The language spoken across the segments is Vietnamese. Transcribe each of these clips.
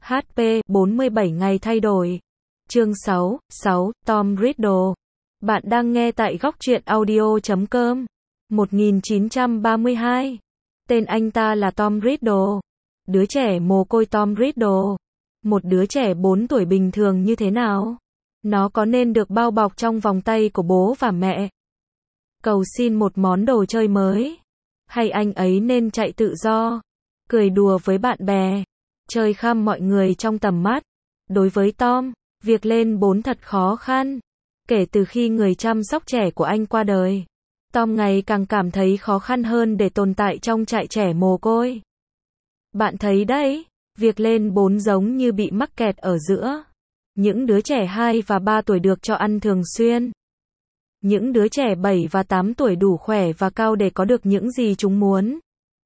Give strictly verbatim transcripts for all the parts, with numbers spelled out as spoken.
hát pê bốn mươi bảy ngày thay đổi. Chương sáu, sáu, Tom Riddle. Bạn đang nghe tại góc truyện audio chấm com. một nghìn chín trăm ba mươi hai. Tên anh ta là Tom Riddle. Đứa trẻ mồ côi Tom Riddle. Một đứa trẻ bốn tuổi bình thường như thế nào? Nó có nên được bao bọc trong vòng tay của bố và mẹ? Cầu xin một món đồ chơi mới? Hay anh ấy nên chạy tự do? Cười đùa với bạn bè? Chơi khăm mọi người trong tầm mắt? Đối với Tom, việc lên bốn thật khó khăn. Kể từ khi người chăm sóc trẻ của anh qua đời, Tom ngày càng cảm thấy khó khăn hơn để tồn tại trong trại trẻ mồ côi. Bạn thấy đấy, việc lên bốn giống như bị mắc kẹt ở giữa. Những đứa trẻ hai và ba tuổi được cho ăn thường xuyên. Những đứa trẻ bảy và tám tuổi đủ khỏe và cao để có được những gì chúng muốn.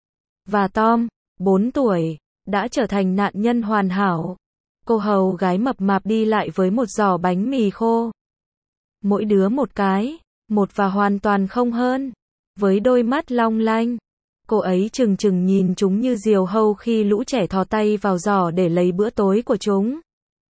Và Tom, bốn tuổi, đã trở thành nạn nhân hoàn hảo. Cô hầu gái mập mạp đi lại với một giỏ bánh mì khô. Mỗi đứa một cái, một và hoàn toàn không hơn. Với đôi mắt long lanh, cô ấy chừng chừng nhìn chúng như diều hâu khi lũ trẻ thò tay vào giỏ để lấy bữa tối của chúng.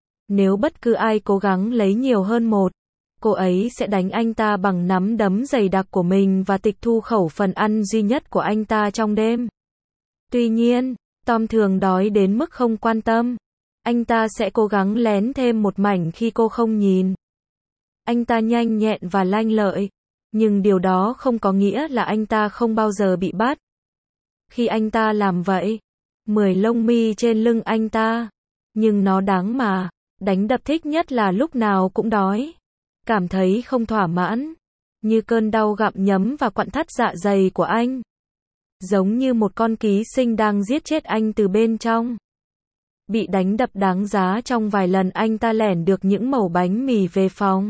Nếu bất cứ ai cố gắng lấy nhiều hơn một, cô ấy sẽ đánh anh ta bằng nắm đấm dày đặc của mình và tịch thu khẩu phần ăn duy nhất của anh ta trong đêm. Tuy nhiên, Tom thường đói đến mức không quan tâm. Anh ta sẽ cố gắng lén thêm một mảnh khi cô không nhìn. Anh ta nhanh nhẹn và lanh lợi, nhưng điều đó không có nghĩa là anh ta không bao giờ bị bắt. Khi anh ta làm vậy, mười lông mi trên lưng anh ta, nhưng nó đáng mà. Đánh đập thích nhất là lúc nào cũng đói, cảm thấy không thỏa mãn, như cơn đau gặm nhấm và quặn thắt dạ dày của anh. Giống như một con ký sinh đang giết chết anh từ bên trong. Bị đánh đập đáng giá trong vài lần anh ta lẻn được những mẩu bánh mì về phòng,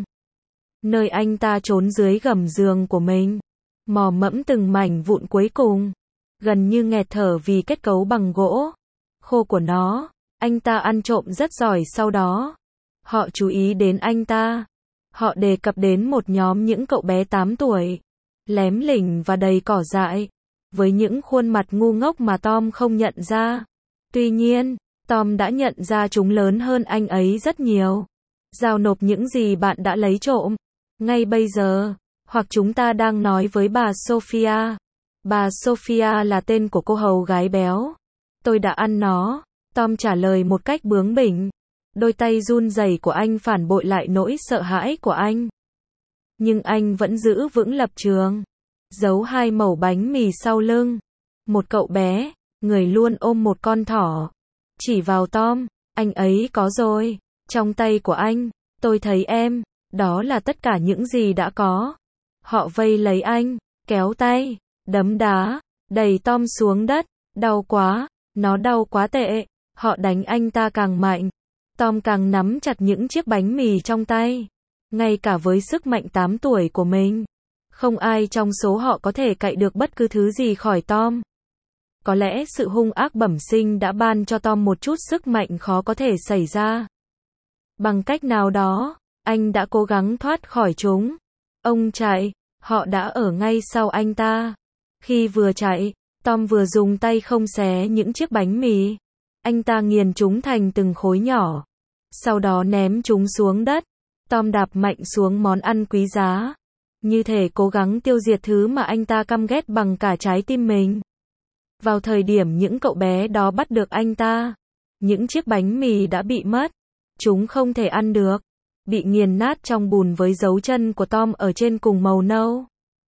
nơi anh ta trốn dưới gầm giường của mình, mò mẫm từng mảnh vụn cuối cùng, gần như nghẹt thở vì kết cấu bằng gỗ khô của nó. Anh ta ăn trộm rất giỏi. Sau đó, họ chú ý đến anh ta. Họ đề cập đến một nhóm những cậu bé tám tuổi, lém lỉnh và đầy cỏ dại, với những khuôn mặt ngu ngốc mà Tom không nhận ra. Tuy nhiên, Tom đã nhận ra chúng lớn hơn anh ấy rất nhiều. Giao nộp những gì bạn đã lấy trộm ngay bây giờ, hoặc chúng ta đang nói với bà Sophia. Bà Sophia là tên của cô hầu gái béo. Tôi đã ăn nó. Tom trả lời một cách bướng bỉnh. Đôi tay run rẩy của anh phản bội lại nỗi sợ hãi của anh. Nhưng anh vẫn giữ vững lập trường. Giấu hai mẩu bánh mì sau lưng. Một cậu bé, người luôn ôm một con thỏ, chỉ vào Tom. Anh ấy có rồi. Trong tay của anh, tôi thấy em. Đó là tất cả những gì đã có. Họ vây lấy anh, kéo tay, đấm đá, đẩy Tom xuống đất. Đau quá, nó đau quá tệ. Họ đánh anh ta càng mạnh. Tom càng nắm chặt những chiếc bánh mì trong tay. Ngay cả với sức mạnh tám tuổi của mình, không ai trong số họ có thể cạy được bất cứ thứ gì khỏi Tom. Có lẽ sự hung ác bẩm sinh đã ban cho Tom một chút sức mạnh khó có thể xảy ra. Bằng cách nào đó, anh đã cố gắng thoát khỏi chúng. Ông chạy, họ đã ở ngay sau anh ta. Khi vừa chạy, Tom vừa dùng tay không xé những chiếc bánh mì. Anh ta nghiền chúng thành từng khối nhỏ. Sau đó ném chúng xuống đất. Tom đạp mạnh xuống món ăn quý giá. Như thể cố gắng tiêu diệt thứ mà anh ta căm ghét bằng cả trái tim mình. Vào thời điểm những cậu bé đó bắt được anh ta, những chiếc bánh mì đã bị mất. Chúng không thể ăn được. Bị nghiền nát trong bùn với dấu chân của Tom ở trên cùng màu nâu.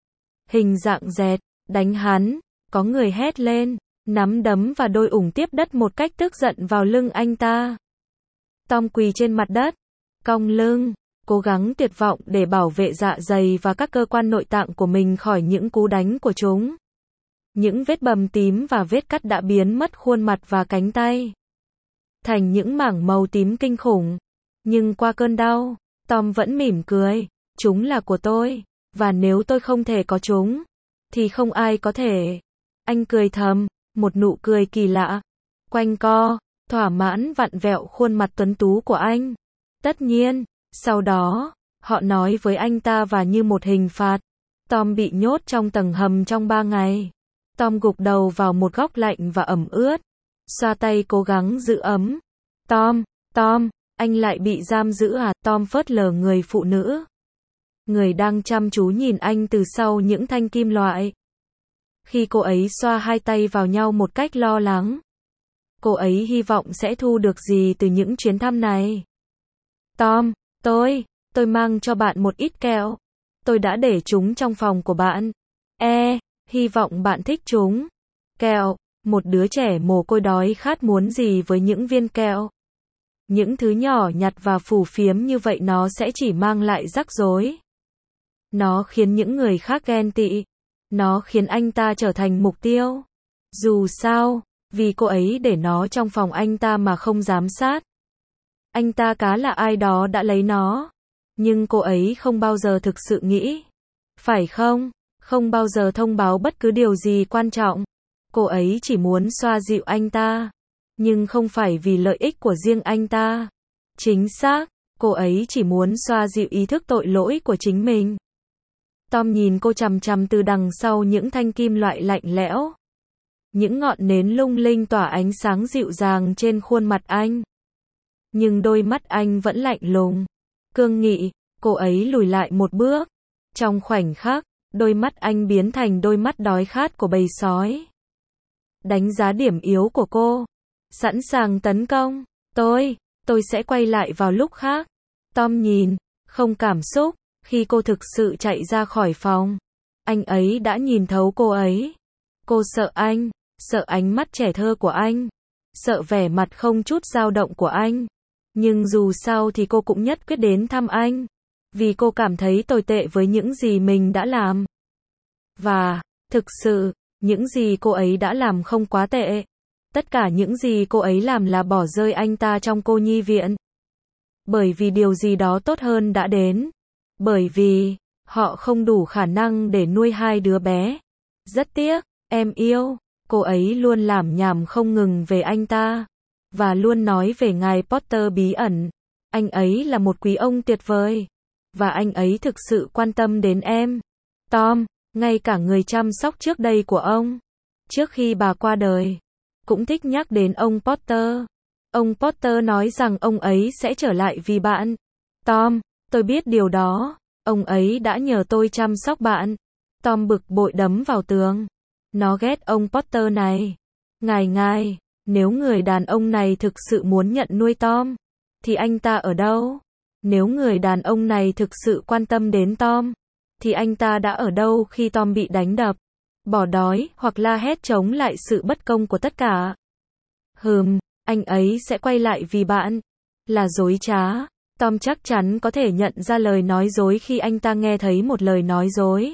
Hình dạng dẹt, đánh hắn. Có người hét lên. Nắm đấm và đôi ủng tiếp đất một cách tức giận vào lưng anh ta. Tom quỳ trên mặt đất, cong lưng, cố gắng tuyệt vọng để bảo vệ dạ dày và các cơ quan nội tạng của mình khỏi những cú đánh của chúng. Những vết bầm tím và vết cắt đã biến mất khuôn mặt và cánh tay thành những mảng màu tím kinh khủng. Nhưng qua cơn đau, Tom vẫn mỉm cười. Chúng là của tôi, và nếu tôi không thể có chúng, thì không ai có thể. Anh cười thầm. Một nụ cười kỳ lạ, quanh co, thỏa mãn vặn vẹo khuôn mặt tuấn tú của anh. Tất nhiên, sau đó, họ nói với anh ta và như một hình phạt, Tom bị nhốt trong tầng hầm trong ba ngày. Tom gục đầu vào một góc lạnh và ẩm ướt, xoa tay cố gắng giữ ấm. Tom, Tom, anh lại bị giam giữ à? Tom phớt lờ người phụ nữ. Người đang chăm chú nhìn anh từ sau những thanh kim loại. Khi cô ấy xoa hai tay vào nhau một cách lo lắng. Cô ấy hy vọng sẽ thu được gì từ những chuyến thăm này. Tom, tôi, tôi mang cho bạn một ít kẹo. Tôi đã để chúng trong phòng của bạn. E, hy vọng bạn thích chúng. Kẹo, một đứa trẻ mồ côi đói khát muốn gì với những viên kẹo. Những thứ nhỏ nhặt và phù phiếm như vậy nó sẽ chỉ mang lại rắc rối. Nó khiến những người khác ghen tị. Nó khiến anh ta trở thành mục tiêu. Dù sao, vì cô ấy để nó trong phòng anh ta mà không giám sát. Anh ta cá là ai đó đã lấy nó. Nhưng cô ấy không bao giờ thực sự nghĩ. Phải không? Không bao giờ thông báo bất cứ điều gì quan trọng. Cô ấy chỉ muốn xoa dịu anh ta. Nhưng không phải vì lợi ích của riêng anh ta. Chính xác, cô ấy chỉ muốn xoa dịu ý thức tội lỗi của chính mình. Tom nhìn cô chằm chằm từ đằng sau những thanh kim loại lạnh lẽo. Những ngọn nến lung linh tỏa ánh sáng dịu dàng trên khuôn mặt anh. Nhưng đôi mắt anh vẫn lạnh lùng. Cương nghị, cô ấy lùi lại một bước. Trong khoảnh khắc, đôi mắt anh biến thành đôi mắt đói khát của bầy sói. Đánh giá điểm yếu của cô. Sẵn sàng tấn công. Tôi, tôi sẽ quay lại vào lúc khác. Tom nhìn, không cảm xúc, khi cô thực sự chạy ra khỏi phòng. Anh ấy đã nhìn thấu cô ấy. Cô sợ anh, sợ ánh mắt trẻ thơ của anh, sợ vẻ mặt không chút dao động của anh. Nhưng dù sao thì cô cũng nhất quyết đến thăm anh. Vì cô cảm thấy tồi tệ với những gì mình đã làm. Và, thực sự, những gì cô ấy đã làm không quá tệ. Tất cả những gì cô ấy làm là bỏ rơi anh ta trong cô nhi viện. Bởi vì điều gì đó tốt hơn đã đến. Bởi vì, họ không đủ khả năng để nuôi hai đứa bé. Rất tiếc, em yêu. Cô ấy luôn lảm nhảm không ngừng về anh ta. Và luôn nói về ngài Potter bí ẩn. Anh ấy là một quý ông tuyệt vời. Và anh ấy thực sự quan tâm đến em. Tom, ngay cả người chăm sóc trước đây của ông, trước khi bà qua đời, cũng thích nhắc đến ông Potter. Ông Potter nói rằng ông ấy sẽ trở lại vì bạn. Tom, tôi biết điều đó. Ông ấy đã nhờ tôi chăm sóc bạn. Tom bực bội đấm vào tường. Nó ghét ông Potter này. Ngài ngài, nếu người đàn ông này thực sự muốn nhận nuôi Tom, thì anh ta ở đâu? Nếu người đàn ông này thực sự quan tâm đến Tom, thì anh ta đã ở đâu khi Tom bị đánh đập, bỏ đói, hoặc la hét chống lại sự bất công của tất cả? Hừm, anh ấy sẽ quay lại vì bạn. Là dối trá. Tom chắc chắn có thể nhận ra lời nói dối khi anh ta nghe thấy một lời nói dối.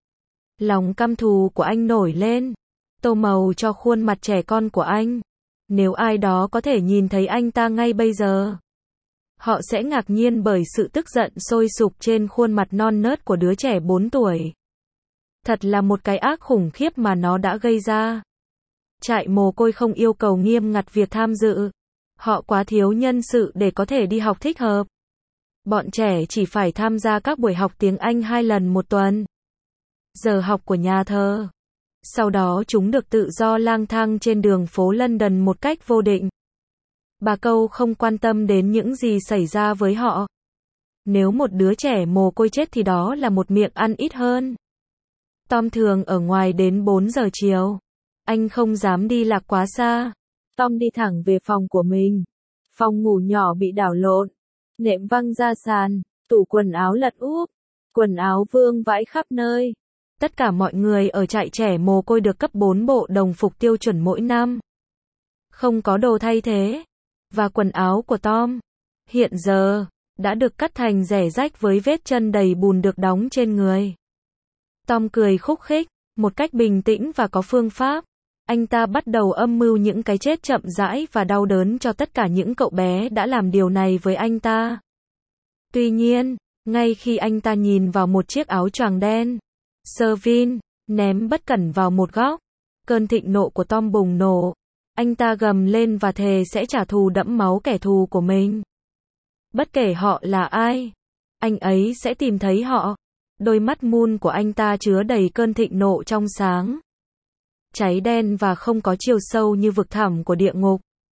Lòng căm thù của anh nổi lên, tô màu cho khuôn mặt trẻ con của anh. Nếu ai đó có thể nhìn thấy anh ta ngay bây giờ, họ sẽ ngạc nhiên bởi sự tức giận sôi sục trên khuôn mặt non nớt của đứa trẻ bốn tuổi. Thật là một cái ác khủng khiếp mà nó đã gây ra. Trại mồ côi không yêu cầu nghiêm ngặt việc tham dự. Họ quá thiếu nhân sự để có thể đi học thích hợp. Bọn trẻ chỉ phải tham gia các buổi học tiếng Anh hai lần một tuần. Giờ học của nhà thờ. Sau đó chúng được tự do lang thang trên đường phố London một cách vô định. Bà Câu không quan tâm đến những gì xảy ra với họ. Nếu một đứa trẻ mồ côi chết thì đó là một miệng ăn ít hơn. Tom thường ở ngoài đến bốn giờ chiều. Anh không dám đi lạc quá xa. Tom đi thẳng về phòng của mình. Phòng ngủ nhỏ bị đảo lộn. Nệm văng ra sàn. Tủ quần áo lật úp. Quần áo vương vãi khắp nơi. Tất cả mọi người ở trại trẻ mồ côi được cấp bốn bộ đồng phục tiêu chuẩn mỗi năm. Không có đồ thay thế. Và quần áo của Tom, hiện giờ, đã được cắt thành rẻ rách với vết chân đầy bùn được đóng trên người. Tom cười khúc khích, một cách bình tĩnh và có phương pháp. Anh ta bắt đầu âm mưu những cái chết chậm rãi và đau đớn cho tất cả những cậu bé đã làm điều này với anh ta. Tuy nhiên, ngay khi anh ta nhìn vào một chiếc áo choàng đen, Servin, ném bất cẩn vào một góc, cơn thịnh nộ của Tom bùng nổ. Anh ta gầm lên và thề sẽ trả thù đẫm máu kẻ thù của mình. Bất kể họ là ai, anh ấy sẽ tìm thấy họ. Đôi mắt moon của anh ta chứa đầy cơn thịnh nộ trong sáng. Cháy đen và không có chiều sâu như vực thẳm của địa ngục.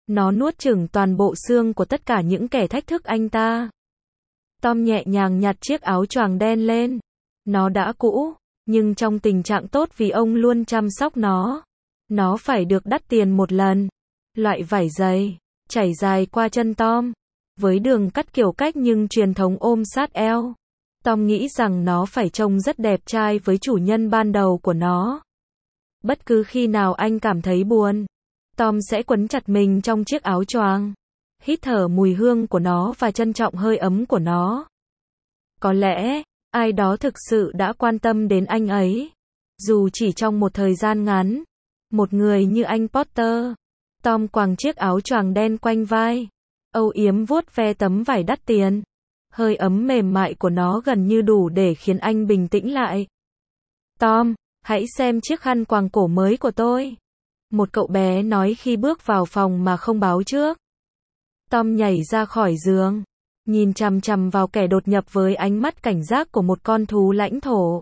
Nó nuốt chửng toàn bộ xương của tất cả những kẻ thách thức anh ta. Tom nhẹ nhàng nhặt chiếc áo choàng đen lên. Nó đã cũ, nhưng trong tình trạng tốt vì ông luôn chăm sóc nó. Nó phải được đắt tiền một lần. Loại vải dày, chảy dài qua chân Tom, với đường cắt kiểu cách nhưng truyền thống ôm sát eo. Tom nghĩ rằng nó phải trông rất đẹp trai với chủ nhân ban đầu của nó. Bất cứ khi nào anh cảm thấy buồn, Tom sẽ quấn chặt mình trong chiếc áo choàng, hít thở mùi hương của nó và trân trọng hơi ấm của nó. Có lẽ, ai đó thực sự đã quan tâm đến anh ấy, dù chỉ trong một thời gian ngắn. Một người như anh Potter. Tom quàng chiếc áo choàng đen quanh vai, âu yếm vuốt ve tấm vải đắt tiền. Hơi ấm mềm mại của nó gần như đủ để khiến anh bình tĩnh lại. Tom, hãy xem chiếc khăn quàng cổ mới của tôi. Một cậu bé nói khi bước vào phòng mà không báo trước. Tom nhảy ra khỏi giường, nhìn chằm chằm vào kẻ đột nhập với ánh mắt cảnh giác của một con thú lãnh thổ.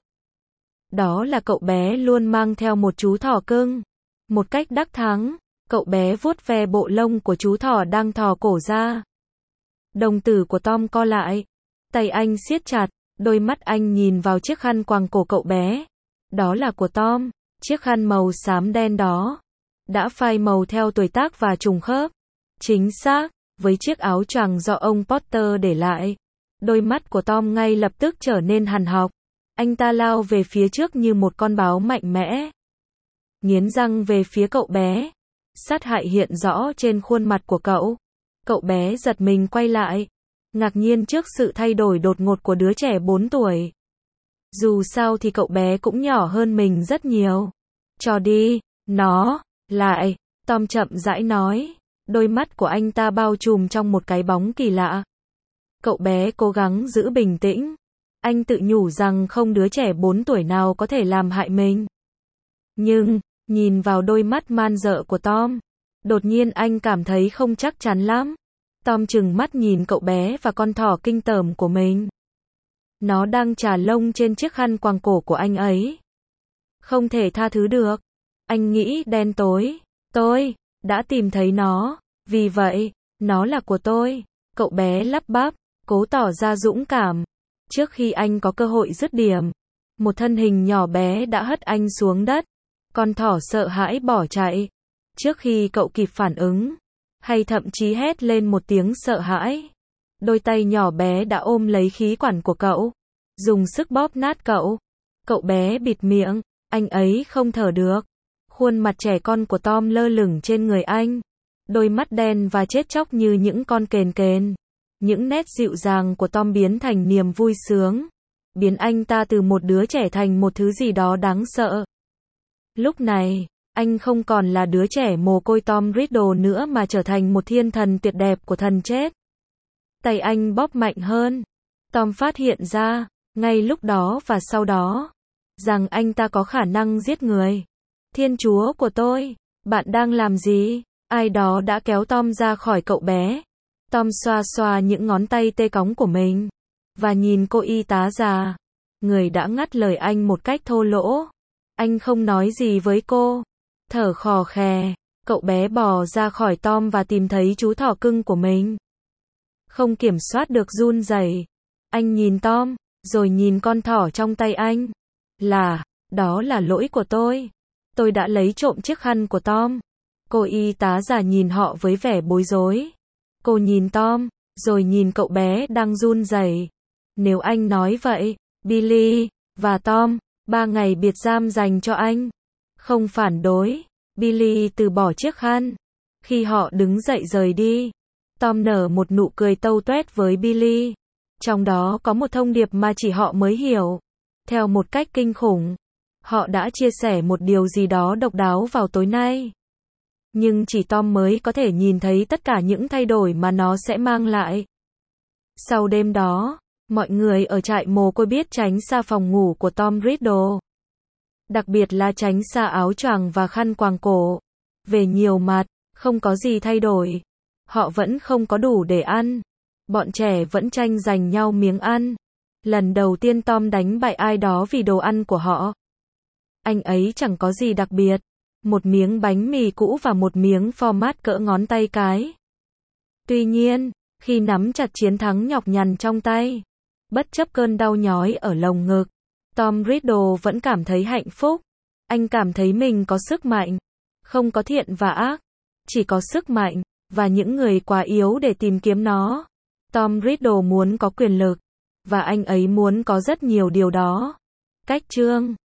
Đó là cậu bé luôn mang theo một chú thỏ cưng. Một cách đắc thắng, cậu bé vuốt ve bộ lông của chú thỏ đang thò cổ ra. Đồng tử của Tom co lại. Tay anh siết chặt, đôi mắt anh nhìn vào chiếc khăn quàng cổ cậu bé. Đó là của Tom, chiếc khăn màu xám đen đó. Đã phai màu theo tuổi tác và trùng khớp. Chính xác, với chiếc áo choàng do ông Potter để lại. Đôi mắt của Tom ngay lập tức trở nên hằn học. Anh ta lao về phía trước như một con báo mạnh mẽ. Nghiến răng về phía cậu bé. Sát hại hiện rõ trên khuôn mặt của cậu. Cậu bé giật mình quay lại, ngạc nhiên trước sự thay đổi đột ngột của đứa trẻ bốn tuổi. Dù sao thì cậu bé cũng nhỏ hơn mình rất nhiều. Cho đi, nó, lại, Tom chậm rãi nói. Đôi mắt của anh ta bao trùm trong một cái bóng kỳ lạ. Cậu bé cố gắng giữ bình tĩnh. Anh tự nhủ rằng không đứa trẻ bốn tuổi nào có thể làm hại mình. Nhưng, nhìn vào đôi mắt man dợ của Tom, đột nhiên anh cảm thấy không chắc chắn lắm. Tom trừng mắt nhìn cậu bé và con thỏ kinh tởm của mình. Nó đang chà lông trên chiếc khăn quàng cổ của anh ấy. Không thể tha thứ được. Anh nghĩ đen tối. Tôi đã tìm thấy nó. Vì vậy, nó là của tôi. Cậu bé lắp bắp, cố tỏ ra dũng cảm. Trước khi anh có cơ hội dứt điểm, một thân hình nhỏ bé đã hất anh xuống đất. Con thỏ sợ hãi bỏ chạy. Trước khi cậu kịp phản ứng, hay thậm chí hét lên một tiếng sợ hãi, đôi tay nhỏ bé đã ôm lấy khí quản của cậu, dùng sức bóp nát cậu. Cậu bé bịt miệng, anh ấy không thở được. Khuôn mặt trẻ con của Tom lơ lửng trên người anh, đôi mắt đen và chết chóc như những con kền kền. Những nét dịu dàng của Tom biến thành niềm vui sướng, biến anh ta từ một đứa trẻ thành một thứ gì đó đáng sợ. Lúc này, anh không còn là đứa trẻ mồ côi Tom Riddle nữa mà trở thành một thiên thần tuyệt đẹp của thần chết. Tay anh bóp mạnh hơn. Tom phát hiện ra, ngay lúc đó và sau đó, rằng anh ta có khả năng giết người. Thiên chúa của tôi, bạn đang làm gì? Ai đó đã kéo Tom ra khỏi cậu bé. Tom xoa xoa những ngón tay tê cóng của mình, và nhìn cô y tá già, người đã ngắt lời anh một cách thô lỗ. Anh không nói gì với cô. Thở khò khè, cậu bé bò ra khỏi Tom và tìm thấy chú thỏ cưng của mình. Không kiểm soát được run rẩy. Anh nhìn Tom, rồi nhìn con thỏ trong tay anh. Là, đó là lỗi của tôi. Tôi đã lấy trộm chiếc khăn của Tom. Cô y tá già nhìn họ với vẻ bối rối. Cô nhìn Tom, rồi nhìn cậu bé đang run rẩy. Nếu anh nói vậy, Billy và Tom, ba ngày biệt giam dành cho anh. Không phản đối. Billy từ bỏ chiếc khăn. Khi họ đứng dậy rời đi, Tom nở một nụ cười tâu tuét với Billy. Trong đó có một thông điệp mà chỉ họ mới hiểu. Theo một cách kinh khủng, họ đã chia sẻ một điều gì đó độc đáo vào tối nay. Nhưng chỉ Tom mới có thể nhìn thấy tất cả những thay đổi mà nó sẽ mang lại. Sau đêm đó, mọi người ở trại mồ côi biết tránh xa phòng ngủ của Tom Riddle. Đặc biệt là tránh xa áo choàng và khăn quàng cổ. Về nhiều mặt, không có gì thay đổi. Họ vẫn không có đủ để ăn. Bọn trẻ vẫn tranh giành nhau miếng ăn. Lần đầu tiên Tom đánh bại ai đó vì đồ ăn của họ. Anh ấy chẳng có gì đặc biệt. một miếng bánh mì cũ và một miếng format cỡ ngón tay cái. Tuy nhiên, khi nắm chặt chiến thắng nhọc nhằn trong tay, bất chấp cơn đau nhói ở lồng ngực, Tom Riddle vẫn cảm thấy hạnh phúc. Anh cảm thấy mình có sức mạnh, không có thiện và ác, chỉ có sức mạnh, và những người quá yếu để tìm kiếm nó. Tom Riddle muốn có quyền lực, và anh ấy muốn có rất nhiều điều đó. Cách chương